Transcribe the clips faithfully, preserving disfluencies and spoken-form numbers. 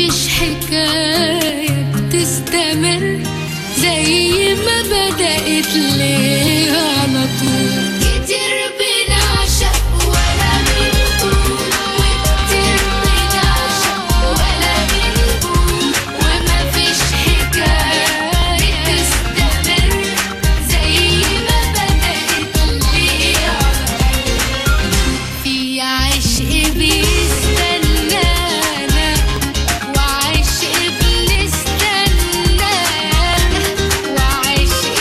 مفيش حكاية بتستمر زي ما بدأت ليه على طول. كتير بنعشق ولا بنقول، وكتير بنعشق ولا بنقول، ومفيش حكاية بتستمر زي ما بدأت ليه على طول. في عشق بيستنانا وعشق بنستناه وعشق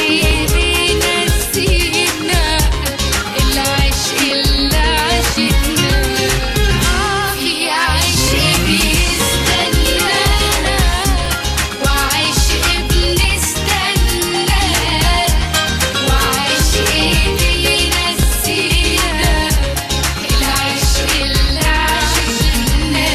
بينسينا العشق اللي عشقناه. في عشق بيستنانا وعشق بنستناه وعشق بينسينا العشق اللي عشقناه.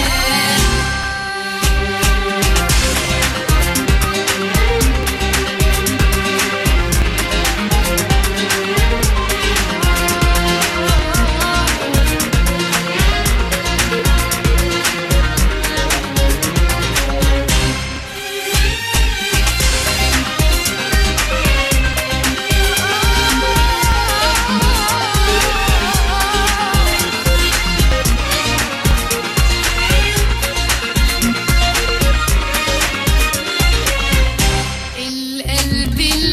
القلب